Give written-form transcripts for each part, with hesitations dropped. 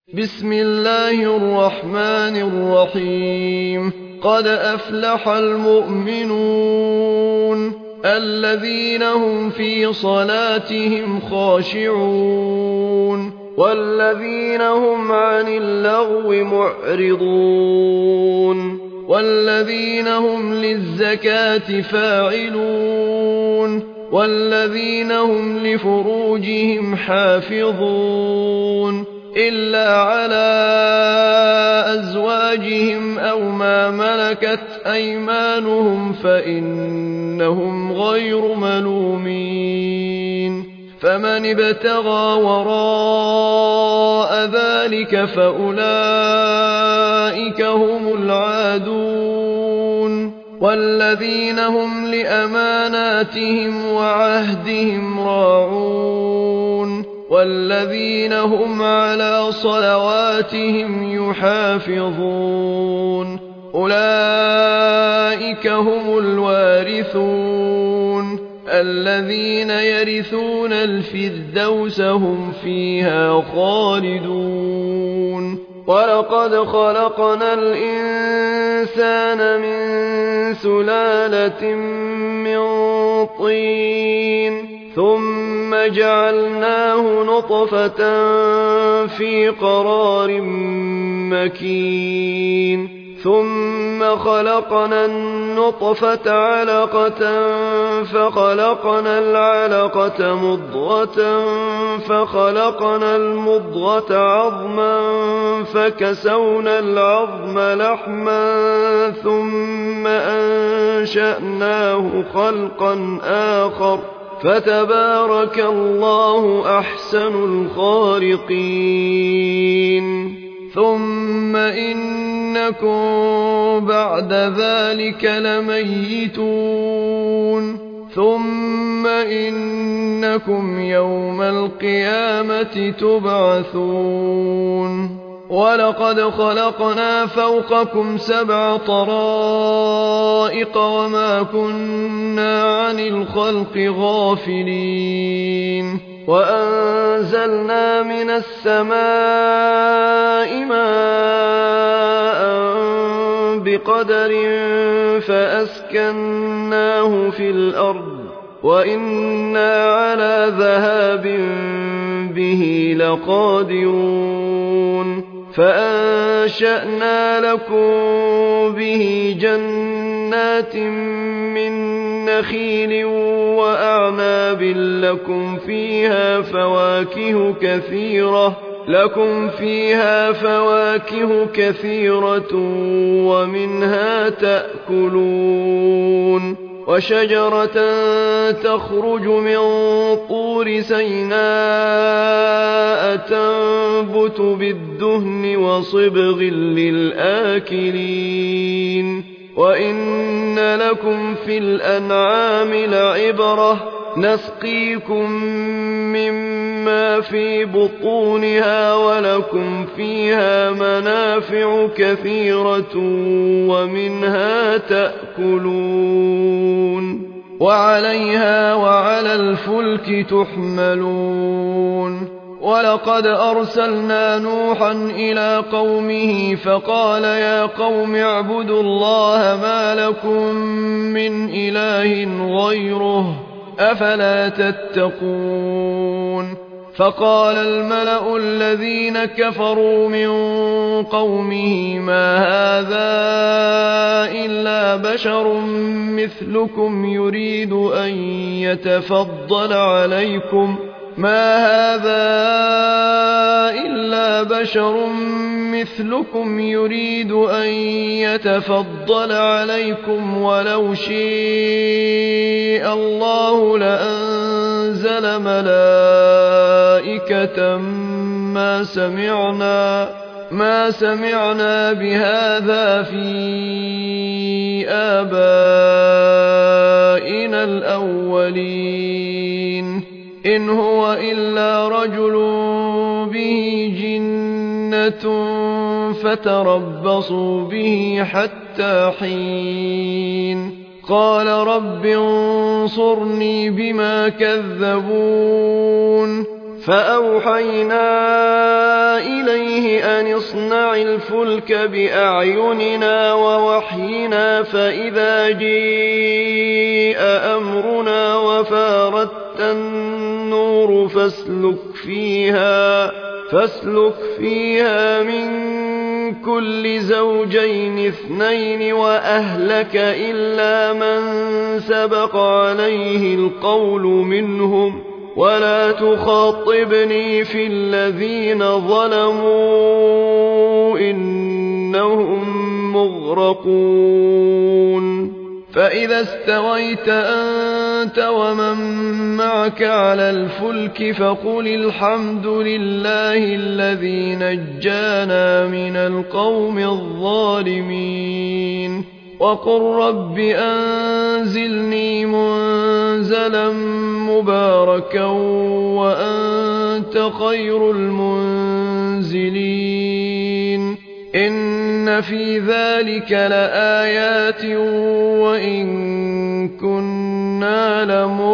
بسم الله الرحمن الرحيم قد أفلح المؤمنون الذين هم في صلاتهم خاشعون والذين هم عن اللغو معرضون والذين هم للزكاة فاعلون والذين هم لفروجهم حافظون إلا على أزواجهم أو ما ملكت أيمانهم فإنهم غير ملومين فمن ابتغى وراء ذلك فأولئك هم العادون والذين هم لأماناتهم وعهدهم راعون والذين هم على صلواتهم يحافظون أولئك هم الوارثون الذين يرثون الفردوس هم فيها خالدون ولقد خلقنا الإنسان من سلالة من طين ثم جعلناه نطفة في قرار مكين ثم خلقنا النطفة علقة فخلقنا العلقة مضغة فخلقنا المضغة عظما فكسونا العظم لحما ثم أنشأناه خلقا آخر فتبارك الله أحسن الخالقين ثم إنكم بعد ذلك لميتون ثم إنكم يوم القيامة تبعثون ولقد خلقنا فوقكم 7 طرائق وما كنا عن الخلق غافلين وأنزلنا من السماء ماء بقدر فأسكناه في الأرض وإنا على ذهاب به لقادرون فأنشأنا لكم به جنات من نخيل وأعناب لكم فيها فواكه كثيرة ومنها تأكلون وشجرة تخرج من طور سيناء تنبت بالدهن وصبغ للآكلين وإن لكم في الأنعام لعبرة نسقيكم مما في بطونها ولكم فيها منافع كثيرة ومنها تأكلون وعليها وعلى الفلك تحملون ولقد أرسلنا نوحا إلى قومه فقال يا قوم اعبدوا الله ما لكم من إله غيره أفلا تتقون فقال الملأ الذين كفروا من قومه ما هذا إلا بشر مثلكم يريد أن يتفضل عليكم ولو شاء الله لأنزل ملائكة ما سمعنا بهذا في آبائنا الأولين إن هو إلا رجل به جنة فتربصوا به حتى حين قال رب انصرني بما كذبون فأوحينا إليه أن اصنع الفلك بأعيننا ووحينا فإذا جيء أمرنا وفاردت النور فاسلك فيها من كل زوجين 2 وأهلك إلا من سبق عليه القول منهم ولا تخاطبني في الذين ظلموا إنهم مغرقون فإذا استويت أنت ومن معك على الفلك فقل الحمد لله الذي نجانا من القوم الظالمين وقل رب أنزلني منزلا مباركا وأنت خير المنزلين إن في ذلك لآيات وإن كنا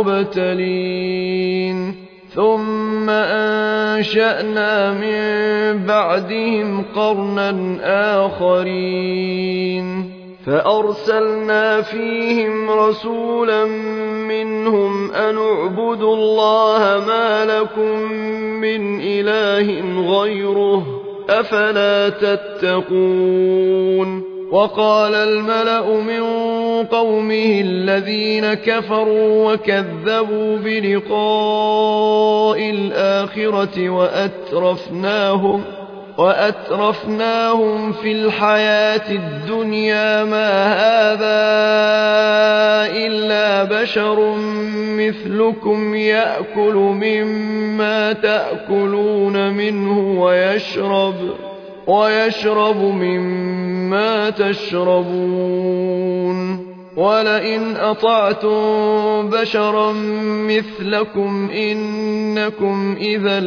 لمبتلين ثم أنشأنا من بعدهم قرنا آخرين فأرسلنا فيهم رسولا منهم أن اعبدوا الله ما لكم من إله غيره أفلا تتقون وقال الملأ من قومه الذين كفروا وكذبوا بلقاء الآخرة وأترفناهم في الحياة الدنيا ما هذا إلا بشر مثلكم يأكل مما تأكلون منه ويشرب مما تشربون ولئن أطعتم بشرا مثلكم إنكم إذا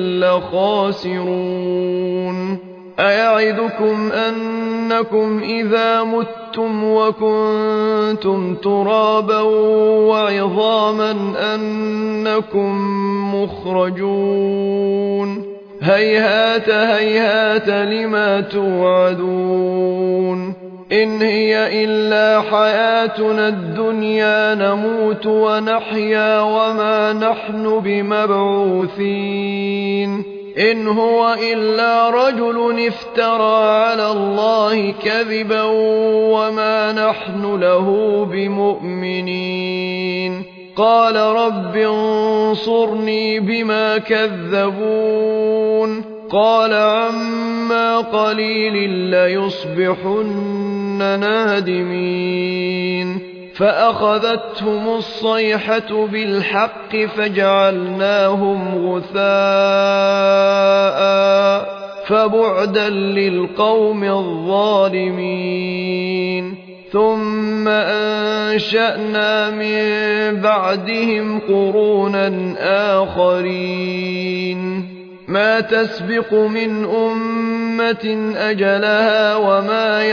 لخاسرون أيعدكم أنكم إذا متم وكنتم ترابا وعظاما أنكم مخرجون هيهات هيهات لما توعدون إن هي إلا حياتنا الدنيا نموت ونحيا وما نحن بمبعوثين إن هو إلا رجل افترى على الله كذبا وما نحن له بمؤمنين قال رب انصرني بما كذبون قال عما قليل ليصبحن نادمين فأخذتهم الصيحة بالحق فجعلناهم غثاء فبعدا للقوم الظالمين ثم أنشأنا من بعدهم قرونا آخرين ما تسبق من أمة أجلها وما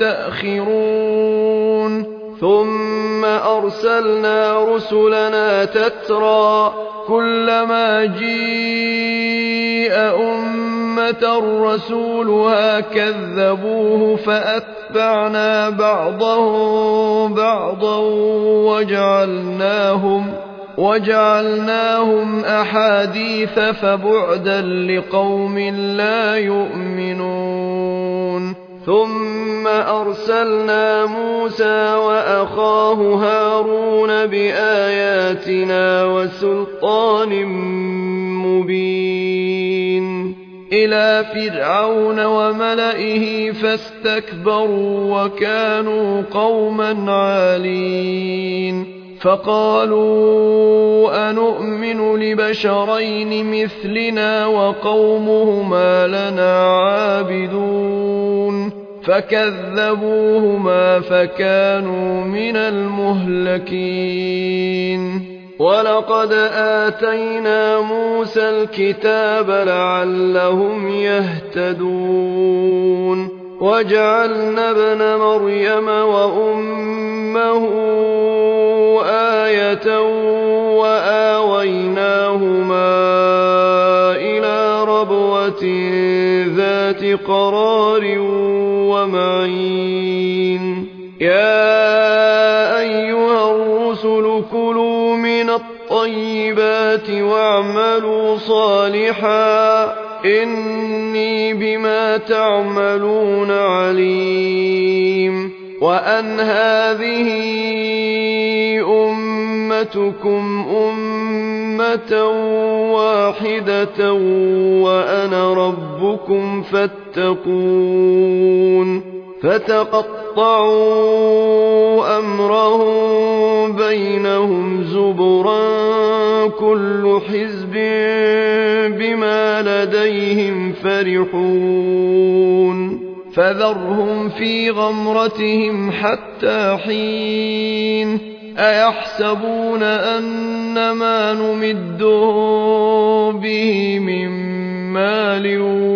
يستأخرون ثم أرسلنا رسلنا تترى كلما جيء أمة رسولها كذبوه فأتبعنا بعضهم بعضا وجعلناهم أحاديث فبعدا لقوم لا يؤمنون ثم أرسلنا موسى وأخاه هارون بآياتنا وسلطان مبين إلى فرعون وملئه فاستكبروا وكانوا قوما عالين فقالوا أنؤمن لبشرين مثلنا وقومهما لنا عابدون فكذبوهما فكانوا من المهلكين ولقد آتينا موسى الكتاب لعلهم يهتدون وجعلنا ابن مريم وأمه آية وآويناهما إلى ربوة ذات كلمة قرار ومعين يا أيها الرسل كلوا من الطيبات واعملوا صالحا إني بما تعملون عليم وأن هذه أمتكم أمة واحدة وأنا ربكم فاتقون فتقطعوا أمرهم بينهم زبرا كل حزب بما لديهم فرحون فذرهم في غمرتهم حتى حين أيحسبون أن ما نمدهم به من مال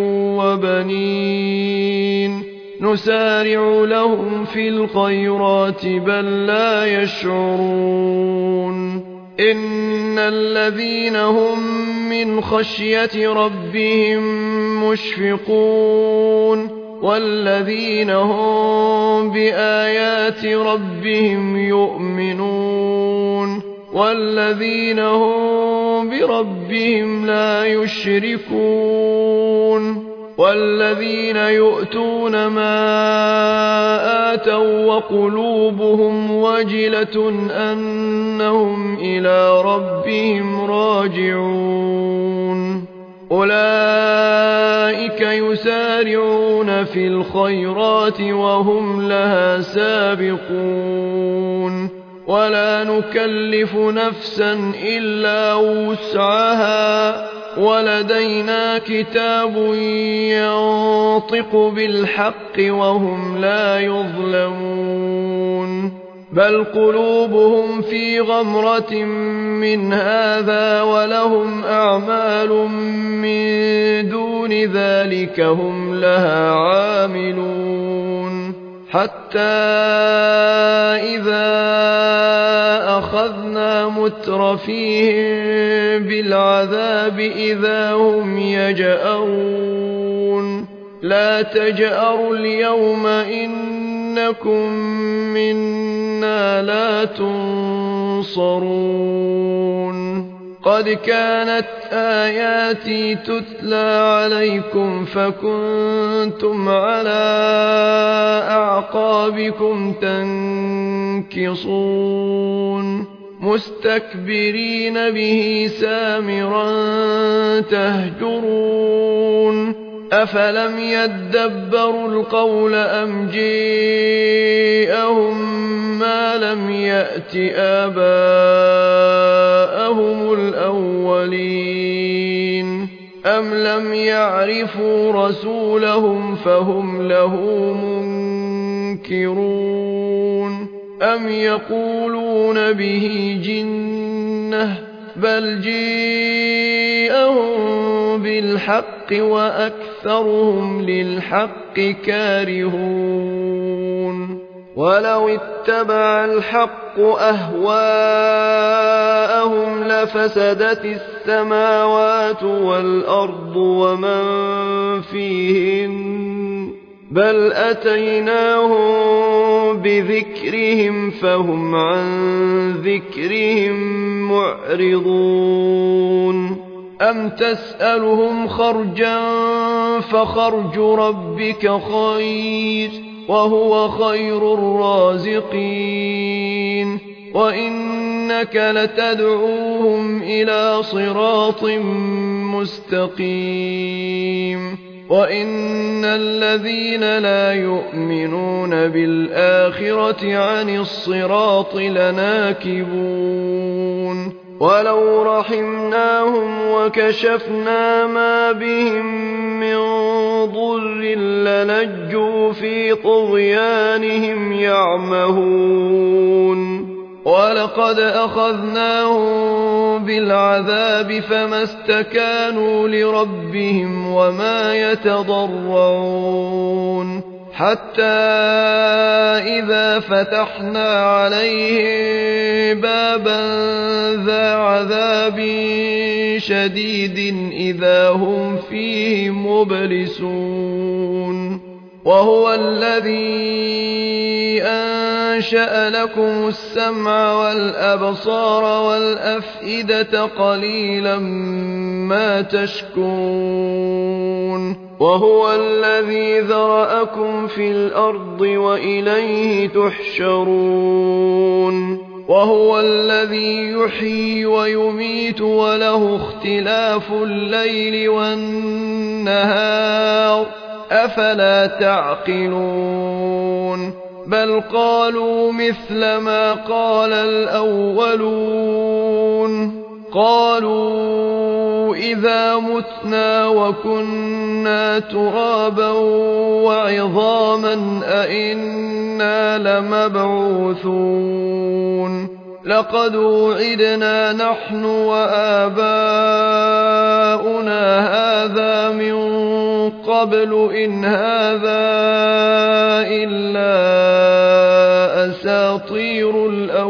وبنين نسارع لهم في الخيرات بل لا يشعرون إن الذين هم من خشية ربهم مشفقون والذين هم بآيات ربهم يؤمنون والذين هم بربهم لا يشركون والذين يؤتون ما آتوا وقلوبهم وجلة أنهم إلى ربهم راجعون أولئك يسارعون في الخيرات وهم لها سابقون ولا نكلف نفسا إلا وسعها ولدينا كتاب ينطق بالحق وهم لا يظلمون بل قلوبهم في غمرة من هذا ولهم أعمال من دون ذلك هم لها عاملون حتى إذا أخذنا مترفيهم بالعذاب إذا هم يجأرون لا تجأروا اليوم إنكم منا لا تنصرون قد كانت آياتي تتلى عليكم فكنتم على أعقابكم تنكصون مستكبرين به سامرا تهجرون أفلم يدبروا القول أم جاءهم ما لم يأت آباءهم الأولين أم لم يعرفوا رسولهم فهم له منكرون أم يقولون به جنة بل جاءهم بالحق وأكثرهم للحق كارهون ولو اتبع الحق أهواءهم لفسدت السماوات والأرض ومن فيهن بل أتيناهم بذكرهم فهم عن ذكرهم معرضون أم تسألهم خرجا فخرج ربك خير وهو خير الرازقين وإنك لتدعوهم إلى صراط مستقيم وإن الذين لا يؤمنون بالآخرة عن الصراط لناكبون ولو رحمناهم وكشفنا ما بهم من ضر للجوا في طغيانهم يعمهون ولقد أخذناهم بالعذاب فما استكانوا لربهم وما يتضرعون حتى إذا فتحنا عليهم بابا ذا عذاب شديد إذا هم فيه مبلسون وهو الذي أنشأ لكم السمع والأبصار والأفئدة قليلا ما تشكرون وهو الذي ذرأكم في الأرض وإليه تحشرون وهو الذي يحيي ويميت وله اختلاف الليل والنهار أفلا تعقلون بل قالوا مثل ما قال الأولون قالوا إذا متنا وكنا ترابا وعظاما أئنا لمبعوثون لقد وعدنا نحن وآباؤنا هذا من قبل إن هذا إلا أساطير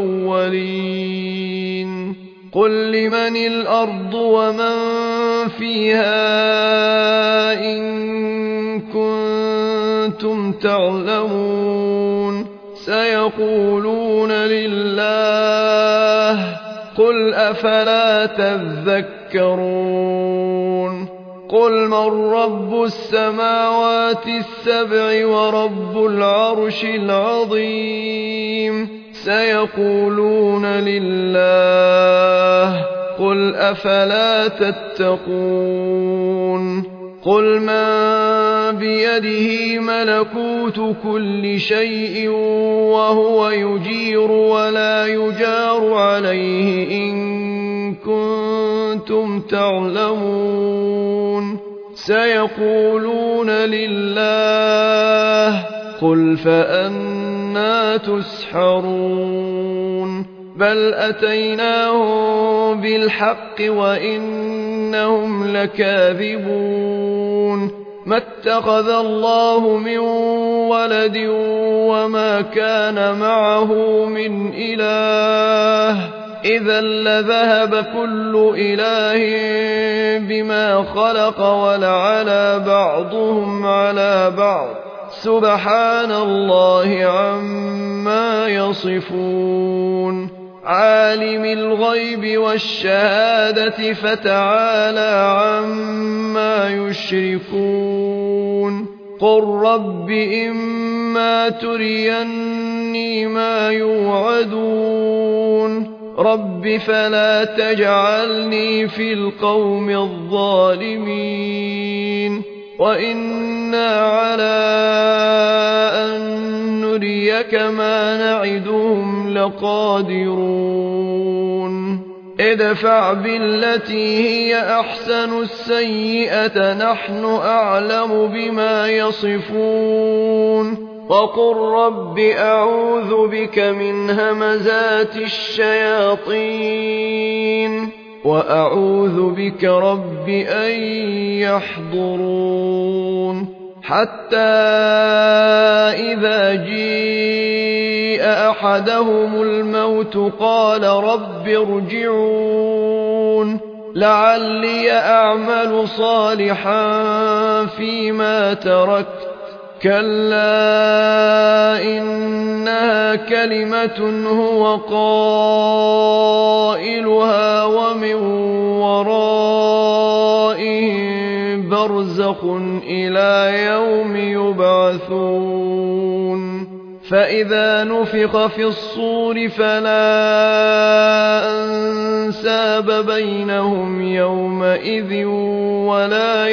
الأولين قل لمن الأرض ومن فيها إن كنتم تعلمون سيقولون لله قل أفلا تذكرون قل من رب السماوات السبع ورب العرش العظيم سيقولون لله قل أفلا تتقون قل من بيده ملكوت كل شيء وهو يجير ولا يجار عليه إن كنتم تعلمون سيقولون لله قل فأنى تسحرون بل أتيناهم بالحق وإنهم لكاذبون ما اتخذ الله من ولد وما كان معه من إله إذا لذهب كل إله بما خلق ولعلى بعضهم على بعض سبحان الله عما يصفون عالم الغيب والشهادة فتعالى عما يشركون قل رب إما تريني ما يوعدون رب فلا تجعلني في القوم الظالمين وإنا على أن نريك ما نعدهم لقادرون ادفع بالتي هي أحسن السيئة نحن أعلم بما يصفون وقل رب أعوذ بك من همزات الشياطين وأعوذ بك رب أن يحضرون حتى إذا جيء أحدهم الموت قال رب ارجعون لعلي أعمل صالحا فيما تركت كلا إنها كلمة هو قائلها ومن ورائهم برزخ إلى يوم يبعثون فإذا نفخ في الصور فلا أنساب بينهم يومئذ ولا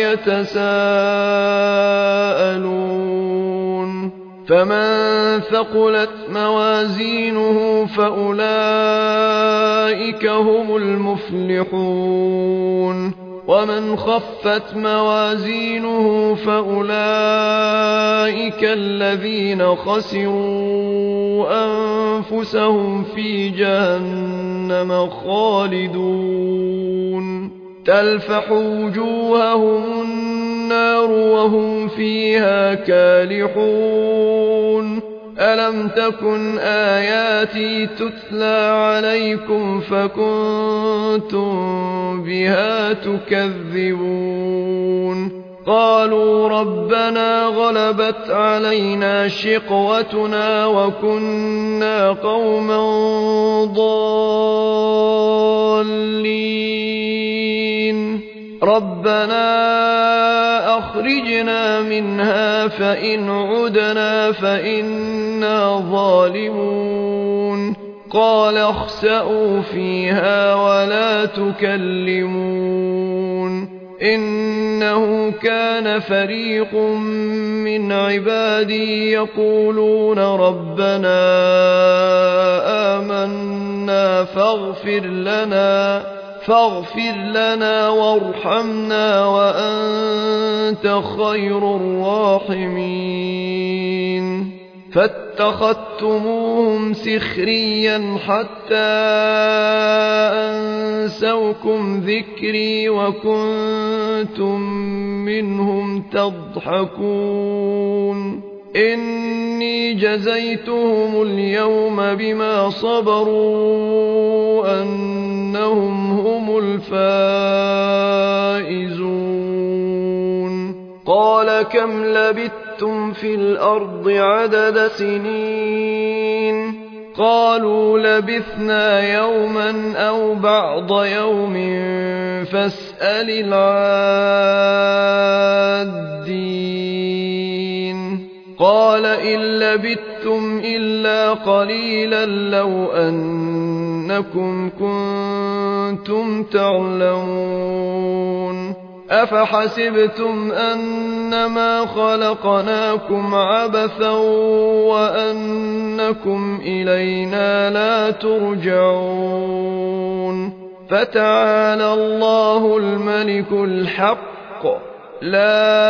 يتساءلون فمن ثقلت موازينه فأولئك هم المفلحون ومن خفت موازينه فأولئك الذين خسروا أنفسهم في جهنم خالدون تلفح وجوههم النار وهم فيها كالحون ألم تكن آياتي تتلى عليكم فكنتم بها تكذبون قالوا ربنا غلبت علينا شقوتنا وكنا قوما ضالين ربنا أخرجنا منها فإن عدنا فإنا ظالمون قال اخسئوا فيها ولا تكلمون إنه كان فريق من عبادي يقولون ربنا آمنا فاغفر لنا وارحمنا وأنت خير الراحمين فاتخذتموهم سخريا حتى أنسوكم ذكري وكنتم منهم تضحكون إني جزيتهم اليوم بما صبروا أنهم هم الفائزون قال كم لبثتم في الأرض عدد سنين قالوا لبثنا يوما أو بعض يوم فاسأل العادين قال إن لبثتم إلا قليلا لو أنكم كنتم تعلمون أفحسبتم أنما خلقناكم عبثا وأنكم إلينا لا ترجعون فتعالى الله الملك الحق لا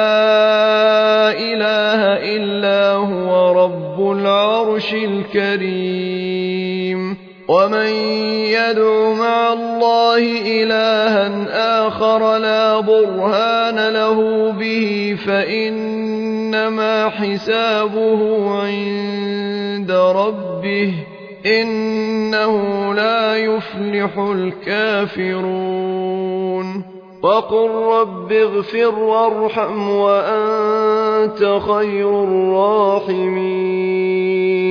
إله إلا هو رب العرش الكريم ومن يدع مع الله إلها آخر لا برهان له به فإنما حسابه عند ربه إنه لا يفلح الكافرون وقل رب اغفر وارحم وأنت خير الراحمين